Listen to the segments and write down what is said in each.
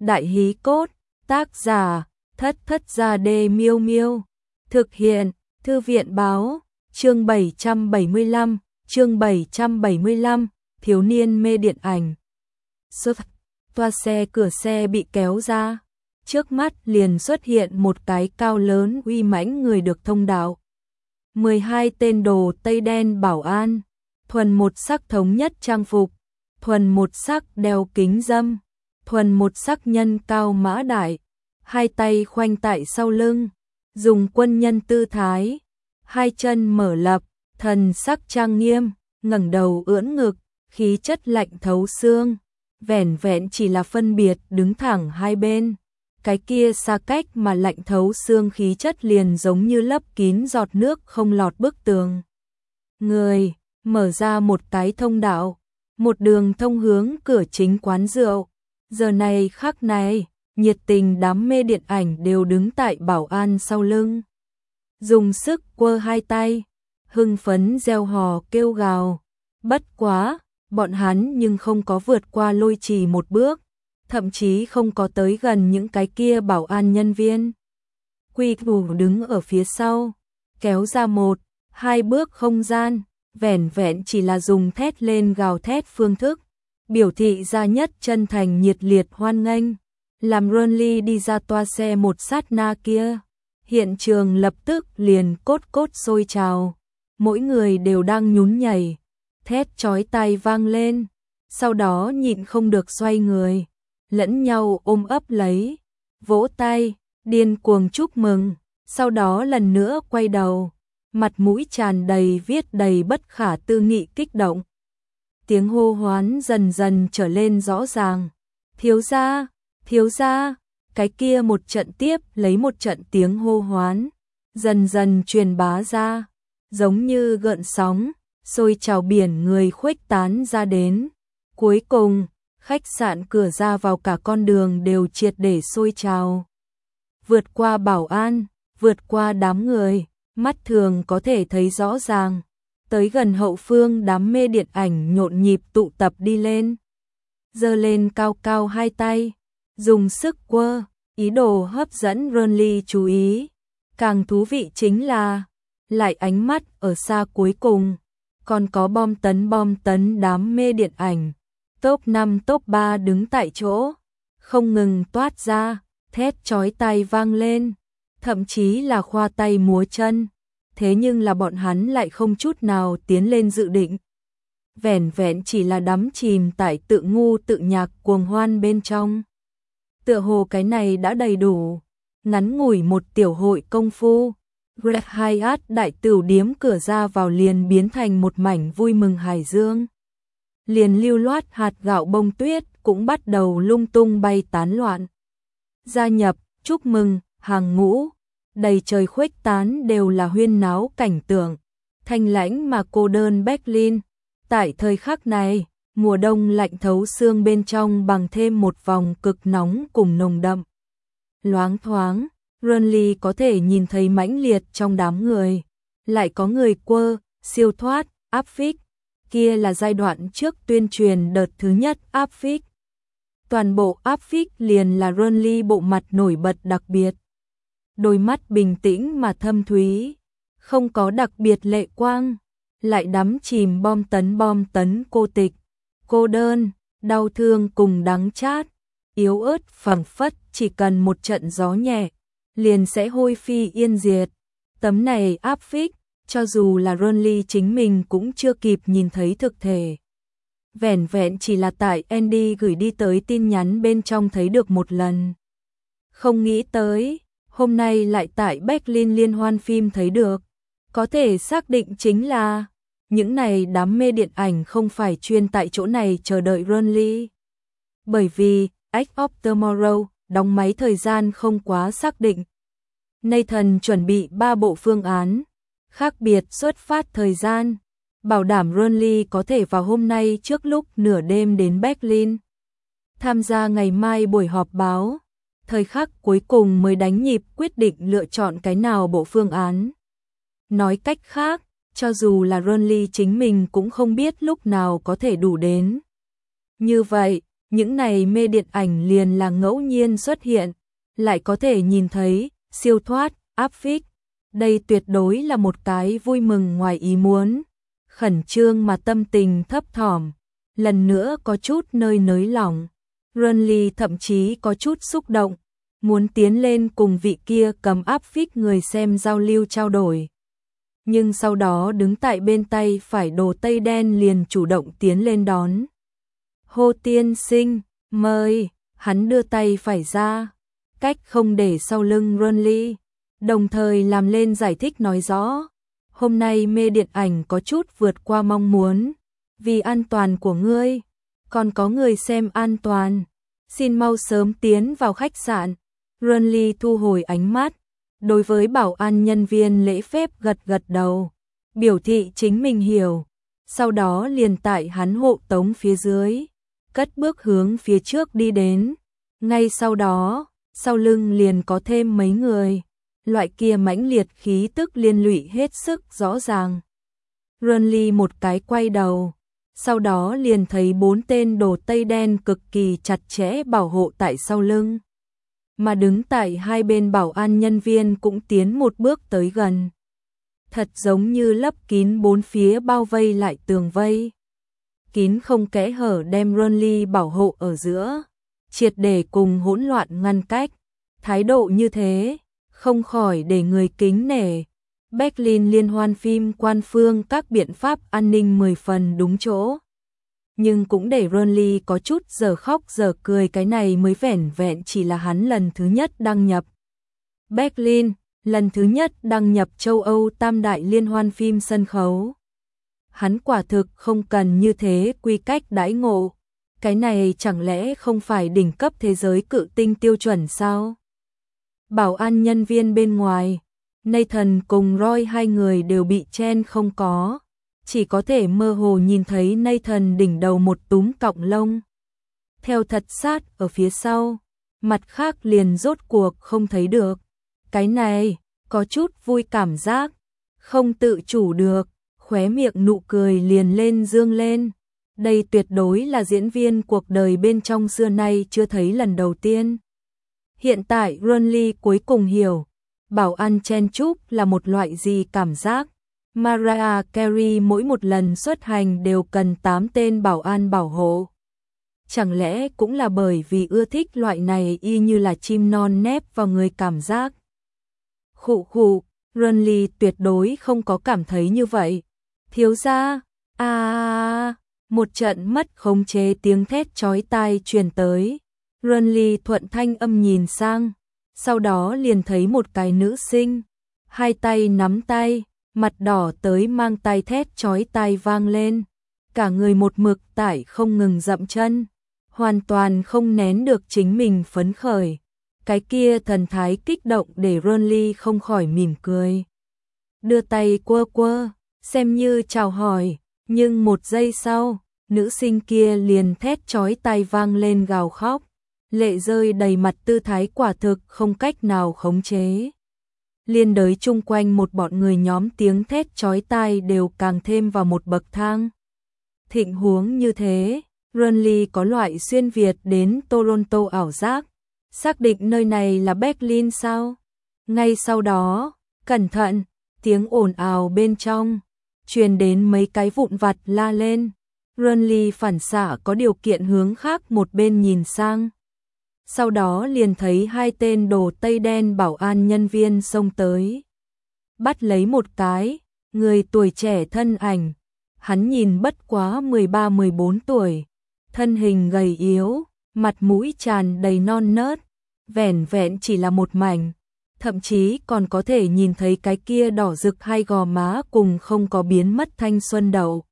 Đại hí cốt, tác giả, Thất Thất Gia Đê Miêu Miêu. Thực hiện, Thư viện báo, chương 775, thiếu niên mê điện ảnh. Toa xe, cửa xe bị kéo ra. Trước mắt liền xuất hiện một cái cao lớn uy mãnh người được thông đạo. 12 tên đồ tây đen bảo an, thuần một sắc thống nhất trang phục, thuần một sắc đeo kính dâm, thuần một sắc nhân cao mã đại, hai tay khoanh tại sau lưng, dùng quân nhân tư thái, hai chân mở lập, thần sắc trang nghiêm, ngẩng đầu ưỡn ngực, khí chất lạnh thấu xương, vẻn vẹn chỉ là phân biệt đứng thẳng hai bên. Cái kia xa cách mà lạnh thấu xương khí chất liền giống như lấp kín giọt nước không lọt bức tường. Người, mở ra một cái thông đạo, một đường thông hướng cửa chính quán rượu. Giờ này khắc này, nhiệt tình đám mê điện ảnh đều đứng tại bảo an sau lưng. Dùng sức quơ hai tay, hưng phấn reo hò kêu gào. Bất quá, bọn hắn nhưng không có vượt qua lôi trì một bước. Thậm chí không có tới gần những cái kia bảo an nhân viên. Quy Củ đứng ở phía sau, kéo ra một, hai bước không gian, vẻn vẹn chỉ là dùng thét lên gào thét phương thức, biểu thị ra nhất chân thành nhiệt liệt hoan nghênh. Làm Ronly đi ra toa xe một sát na kia, hiện trường lập tức liền cốt sôi trào, mỗi người đều đang nhún nhảy, thét chói tai vang lên, sau đó nhịn không được xoay người, lẫn nhau ôm ấp lấy, vỗ tay, điên cuồng chúc mừng, sau đó lần nữa quay đầu, mặt mũi tràn đầy viết đầy bất khả tư nghị kích động. Tiếng hô hoán dần dần trở lên rõ ràng. Thiếu gia, cái kia một trận tiếp lấy một trận tiếng hô hoán, dần dần truyền bá ra, giống như gợn sóng, sôi trào biển người khuếch tán ra đến. Cuối cùng, khách sạn cửa ra vào cả con đường đều triệt để sôi trào. Vượt qua bảo an, vượt qua đám người, mắt thường có thể thấy rõ ràng. Tới gần hậu phương đám mê điện ảnh nhộn nhịp tụ tập đi lên. Giơ lên cao cao hai tay, dùng sức quơ, ý đồ hấp dẫn Ronly chú ý. Càng thú vị chính là, lại ánh mắt ở xa cuối cùng, còn có bom tấn đám mê điện ảnh. Top 5 top 3 đứng tại chỗ, không ngừng toát ra, thét chói tai vang lên, thậm chí là khoa tay múa chân. Thế nhưng là bọn hắn lại không chút nào tiến lên dự định. Vẻn vẹn chỉ là đắm chìm tại tự ngu tự nhạc cuồng hoan bên trong. Tựa hồ cái này đã đầy đủ. Ngắn ngủi một tiểu hội công phu, Grand Hyatt đại tửu điếm cửa ra vào liền biến thành một mảnh vui mừng hải dương. Liền lưu loát hạt gạo bông tuyết cũng bắt đầu lung tung bay tán loạn. Gia nhập, chúc mừng, hàng ngũ, đầy trời khuếch tán đều là huyên náo cảnh tượng. Thanh lãnh mà cô đơn Berlin, tại thời khắc này, mùa đông lạnh thấu xương bên trong bằng thêm một vòng cực nóng cùng nồng đậm. Loáng thoáng, Ronly có thể nhìn thấy mãnh liệt trong đám người, lại có người quơ, siêu thoát, áp phích. Kia là giai đoạn trước tuyên truyền đợt thứ nhất áp phích. Toàn bộ áp phích liền là Ronly bộ mặt nổi bật đặc biệt. Đôi mắt bình tĩnh mà thâm thúy, không có đặc biệt lệ quang, lại đắm chìm bom tấn cô tịch, cô đơn, đau thương cùng đắng chát, yếu ớt phảng phất chỉ cần một trận gió nhẹ, liền sẽ hôi phi yên diệt. Tấm này áp phích, cho dù là Ronly chính mình cũng chưa kịp nhìn thấy thực thể. Vẻn vẹn chỉ là tại Andy gửi đi tới tin nhắn bên trong thấy được một lần. Không nghĩ tới, hôm nay lại tại Berlin liên hoan phim thấy được. Có thể xác định chính là, những này đám mê điện ảnh không phải chuyên tại chỗ này chờ đợi Ronly. Bởi vì, Edge of Tomorrow, đóng máy thời gian không quá xác định. Nathan chuẩn bị 3 bộ phương án, khác biệt xuất phát thời gian, bảo đảm Ronly có thể vào hôm nay trước lúc nửa đêm đến Berlin. Tham gia ngày mai buổi họp báo, thời khắc cuối cùng mới đánh nhịp quyết định lựa chọn cái nào bộ phương án. Nói cách khác, cho dù là Ronly chính mình cũng không biết lúc nào có thể đủ đến. Như vậy, Những này mê điện ảnh liền là ngẫu nhiên xuất hiện, lại có thể nhìn thấy, siêu thoát, áp phích. Đây tuyệt đối là một cái vui mừng ngoài ý muốn. Khẩn trương mà tâm tình thấp thỏm, lần nữa có chút nơi nới lỏng. Renly thậm chí có chút xúc động, muốn tiến lên cùng vị kia cầm áp phích người xem giao lưu trao đổi. Nhưng sau đó đứng tại bên tay phải đồ tây đen liền chủ động tiến lên đón. Hô tiên sinh, mời, hắn đưa tay phải ra, cách không để sau lưng Renly, đồng thời làm lên giải thích nói rõ. Hôm nay mê điện ảnh có chút vượt qua mong muốn, vì an toàn của ngươi, còn có người xem an toàn, xin mau sớm tiến vào khách sạn. Renly thu hồi ánh mắt, đối với bảo an nhân viên lễ phép gật gật đầu, biểu thị chính mình hiểu, sau đó liền tại hắn hộ tống phía dưới, cất bước hướng phía trước đi đến. Ngay sau đó, sau lưng liền có thêm mấy người, loại kia mãnh liệt khí tức liên lụy hết sức rõ ràng. Renly một cái quay đầu, sau đó liền thấy 4 tên đồ tây đen cực kỳ chặt chẽ bảo hộ tại sau lưng. Mà đứng tại hai bên bảo an nhân viên cũng tiến một bước tới gần. Thật giống như lấp kín bốn phía bao vây lại tường vây. Kín không kẽ hở đem Renly bảo hộ ở giữa, triệt để cùng hỗn loạn ngăn cách. Thái độ như thế, không khỏi để người kính nể. Berlin liên hoan phim quan phương các biện pháp an ninh 10 phần đúng chỗ. Nhưng cũng để Renly có chút giờ khóc giờ cười, cái này mới vẻn vẹn chỉ là hắn lần thứ nhất đăng nhập Berlin, lần thứ nhất đăng nhập châu Âu tam đại liên hoan phim sân khấu. Hắn quả thực không cần như thế quy cách đãi ngộ, cái này chẳng lẽ không phải đỉnh cấp thế giới cự tinh tiêu chuẩn sao? Bảo an nhân viên bên ngoài, Nathan cùng Roy hai người đều bị chen không có, chỉ có thể mơ hồ nhìn thấy Nathan đỉnh đầu một túm cọng lông. Theo thật sát ở phía sau, mặt khác liền rốt cuộc không thấy được. Cái này, có chút vui cảm giác, không tự chủ được, khóe miệng nụ cười liền lên dương lên. Đây tuyệt đối là diễn viên cuộc đời bên trong xưa nay chưa thấy lần đầu tiên. Hiện tại Renly cuối cùng hiểu, bảo an chen chúc là một loại gì cảm giác. Mariah Carey mỗi một lần xuất hành đều cần 8 tên bảo an bảo hộ. Chẳng lẽ cũng là bởi vì ưa thích loại này y như là chim non nép vào người cảm giác. Khụ khụ, Renly tuyệt đối không có cảm thấy như vậy. Thiếu gia, một trận mất khống chế tiếng thét chói tai truyền tới. Renly thuận thanh âm nhìn sang, sau đó liền thấy một cái nữ sinh, hai tay nắm tay, mặt đỏ tới mang tai thét chói tai vang lên. Cả người một mực tại không ngừng dậm chân, hoàn toàn không nén được chính mình phấn khởi. Cái kia thần thái kích động để Renly không khỏi mỉm cười. Đưa tay quơ quơ, xem như chào hỏi, nhưng một giây sau, nữ sinh kia liền thét chói tai vang lên gào khóc, lệ rơi đầy mặt, tư thái quả thực không cách nào khống chế. Liên đới chung quanh một bọn người nhóm tiếng thét chói tai đều càng thêm vào một bậc thang. Thịnh huống như thế, Renly có loại xuyên Việt đến Toronto ảo giác, xác định nơi này là Berlin sao? Ngay sau đó, cẩn thận, tiếng ồn ào bên trong truyền đến mấy cái vụn vặt la lên. Renly phản xạ có điều kiện hướng khác một bên nhìn sang. Sau đó liền thấy hai tên đồ tây đen bảo an nhân viên xông tới. Bắt lấy một cái, người tuổi trẻ thân ảnh. Hắn nhìn bất quá 13-14 tuổi. Thân hình gầy yếu, mặt mũi tràn đầy non nớt. Vẻn vẹn chỉ là một mảnh. Thậm chí còn có thể nhìn thấy cái kia đỏ rực hai gò má cùng không có biến mất thanh xuân đầu.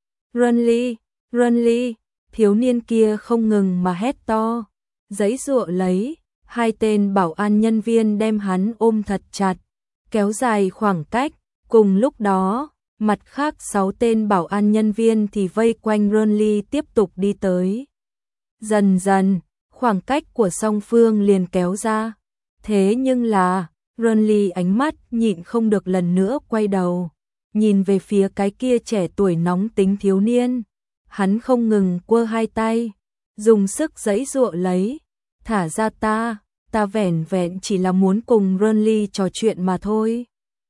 Renly, Renly, thiếu niên kia không ngừng mà hét to. Giãy giụa lấy, hai tên bảo an nhân viên đem hắn ôm thật chặt, kéo dài khoảng cách. Cùng lúc đó, mặt khác 6 tên bảo an nhân viên thì vây quanh Renly tiếp tục đi tới. Dần dần, khoảng cách của song phương liền kéo ra. Thế nhưng là, Renly ánh mắt nhịn không được lần nữa quay đầu, nhìn về phía cái kia trẻ tuổi nóng tính thiếu niên. Hắn không ngừng quơ hai tay, dùng sức giãy giụa lấy. Thả ra ta vẻn vẹn chỉ là muốn cùng Renly trò chuyện mà thôi.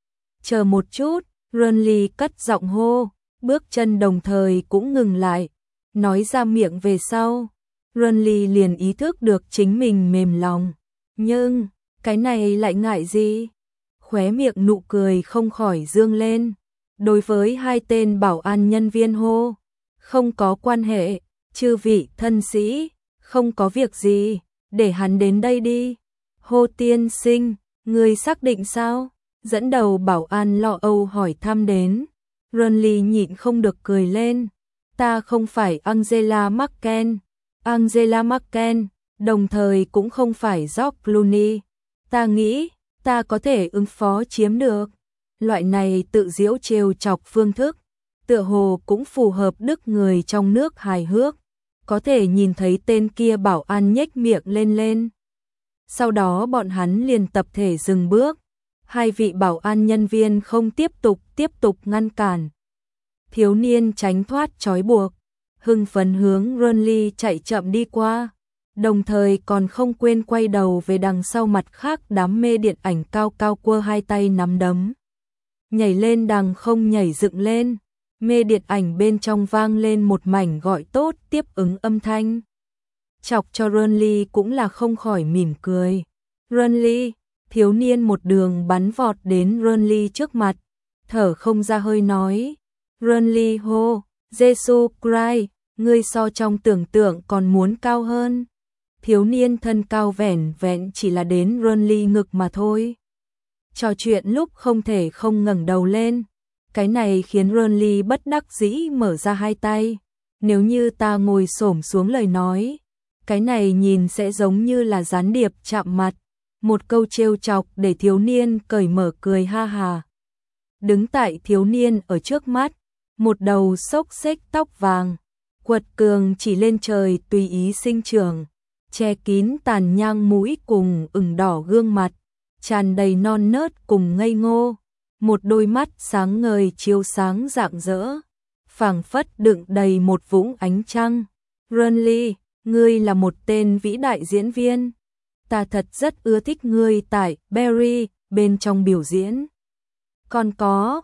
Chờ một chút, Renly cất giọng hô, bước chân đồng thời cũng ngừng lại. Nói ra miệng về sau, Renly liền ý thức được chính mình mềm lòng. Nhưng, cái này lại ngại gì? Khóe miệng nụ cười không khỏi dương lên. Đối với hai tên bảo an nhân viên hô, không có quan hệ, chư vị thân sĩ, không có việc gì, để hắn đến đây đi. Hô tiên sinh, người xác định sao? Dẫn đầu bảo an lo âu hỏi thăm đến. Renly nhịn không được cười lên. Ta không phải Angela Merkel. Angela Merkel, đồng thời cũng không phải George Clooney. Ta nghĩ, ta có thể ứng phó chiếm được. Loại này tự giễu trêu chọc phương thức, tựa hồ cũng phù hợp đức người trong nước hài hước. Có thể nhìn thấy tên kia bảo an nhếch miệng lên. Sau đó bọn hắn liền tập thể dừng bước. Hai vị bảo an nhân viên không tiếp tục ngăn cản. Thiếu niên tránh thoát trói buộc, hưng phấn hướng Renly chạy chậm đi qua, đồng thời còn không quên quay đầu về đằng sau mặt khác đám mê điện ảnh cao cao quơ hai tay nắm đấm. Nhảy lên đằng không nhảy dựng lên, mê điện ảnh bên trong vang lên một mảnh gọi tốt tiếp ứng âm thanh. Chọc cho Renly cũng là không khỏi mỉm cười. Renly, thiếu niên một đường bắn vọt đến Renly trước mặt, thở không ra hơi nói. Renly hô, Jesus Christ, ngươi so trong tưởng tượng còn muốn cao hơn. Thiếu niên thân cao vẻn vẹn chỉ là đến Renly ngực mà thôi. Trò chuyện lúc không thể không ngẩng đầu lên. Cái này khiến Renly bất đắc dĩ mở ra hai tay. Nếu như ta ngồi xổm xuống lời nói, cái này nhìn sẽ giống như là gián điệp chạm mặt. Một câu trêu chọc để thiếu niên cởi mở cười ha hà. Đứng tại thiếu niên ở trước mắt, một đầu xốc xếch tóc vàng, quật cường chỉ lên trời tùy ý sinh trưởng, che kín tàn nhang mũi cùng ửng đỏ gương mặt, tràn đầy non nớt cùng ngây ngô, một đôi mắt sáng ngời chiếu sáng rạng rỡ, phảng phất đựng đầy một vũng ánh trăng. Renly, ngươi là một tên vĩ đại diễn viên. Ta thật rất ưa thích ngươi tại Barry bên trong biểu diễn. Còn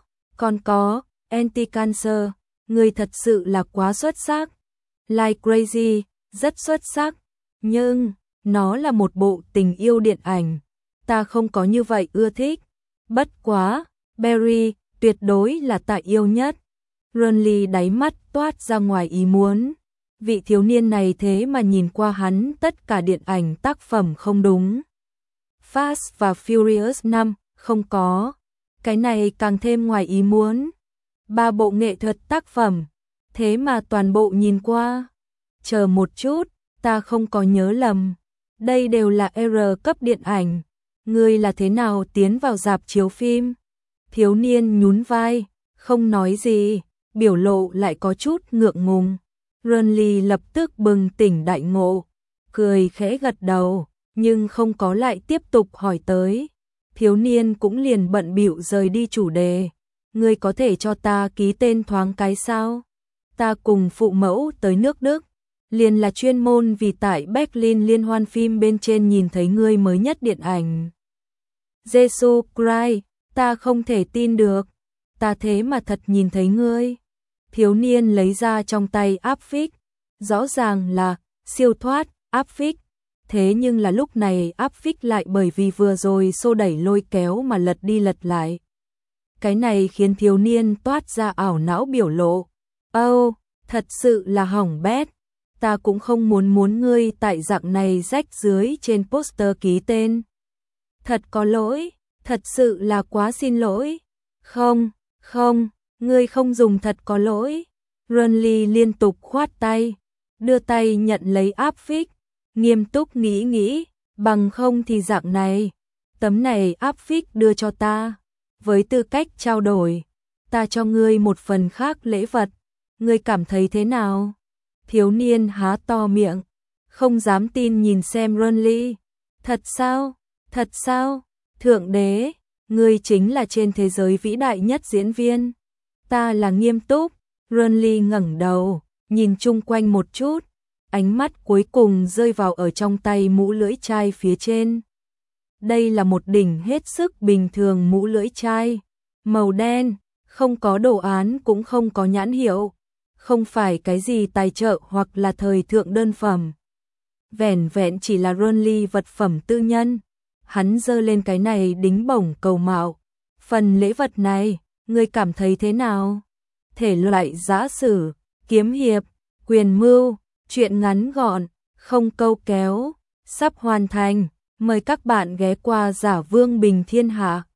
có, Anti-Cancer, ngươi thật sự là quá xuất sắc. Like Crazy, rất xuất sắc. Nhưng, nó là một bộ tình yêu điện ảnh. Ta không có như vậy ưa thích. Bất quá, Barry, tuyệt đối là ta yêu nhất. Renly đáy mắt toát ra ngoài ý muốn. Vị thiếu niên này thế mà nhìn qua hắn tất cả điện ảnh tác phẩm không đúng. Fast và Furious 5, không có. Cái này càng thêm ngoài ý muốn. 3 bộ nghệ thuật tác phẩm, thế mà toàn bộ nhìn qua. Chờ một chút, ta không có nhớ lầm. Đây đều là R cấp điện ảnh. Ngươi là thế nào tiến vào rạp chiếu phim? Thiếu niên nhún vai, không nói gì, biểu lộ lại có chút ngượng ngùng. Renly lập tức bừng tỉnh đại ngộ, cười khẽ gật đầu, nhưng không có lại tiếp tục hỏi tới. Thiếu niên cũng liền bận bịu rời đi chủ đề. Ngươi có thể cho ta ký tên thoáng cái sao? Ta cùng phụ mẫu tới nước Đức, liền là chuyên môn vì tại Berlin liên hoan phim bên trên nhìn thấy ngươi mới nhất điện ảnh. Jesus Christ, ta không thể tin được, ta thế mà thật nhìn thấy ngươi. Thiếu niên lấy ra trong tay áp phích, rõ ràng là siêu thoát áp phích. Thế nhưng là lúc này áp phích lại bởi vì vừa rồi xô đẩy lôi kéo mà lật đi lật lại. Cái này khiến thiếu niên toát ra ảo não biểu lộ. Thật sự là hỏng bét. Ta cũng không muốn ngươi tại dạng này rách dưới trên poster ký tên. Thật có lỗi, thật sự là quá xin lỗi. Không, ngươi không dùng thật có lỗi. Renly liên tục khoát tay, đưa tay nhận lấy áp phích, nghiêm túc nghĩ, bằng không thì dạng này. Tấm này áp phích đưa cho ta, với tư cách trao đổi, ta cho ngươi một phần khác lễ vật, ngươi cảm thấy thế nào? Thiếu niên há to miệng, không dám tin nhìn xem Renly. Thật sao? Thượng đế, ngươi chính là trên thế giới vĩ đại nhất diễn viên. Ta là nghiêm túc. Renly ngẩng đầu, nhìn chung quanh một chút, ánh mắt cuối cùng rơi vào ở trong tay mũ lưỡi chai phía trên. Đây là một đỉnh hết sức bình thường mũ lưỡi chai, màu đen, không có đồ án cũng không có nhãn hiệu, không phải cái gì tài trợ hoặc là thời thượng đơn phẩm. Vẻn vẹn chỉ là Ronly vật phẩm tư nhân. Hắn giơ lên cái này đính bổng cầu mạo. Phần lễ vật này, ngươi cảm thấy thế nào? Thể loại giã sử, kiếm hiệp, quyền mưu, truyện ngắn gọn, không câu kéo, sắp hoàn thành. Mời các bạn ghé qua Giả Vương Bình Thiên Hạ.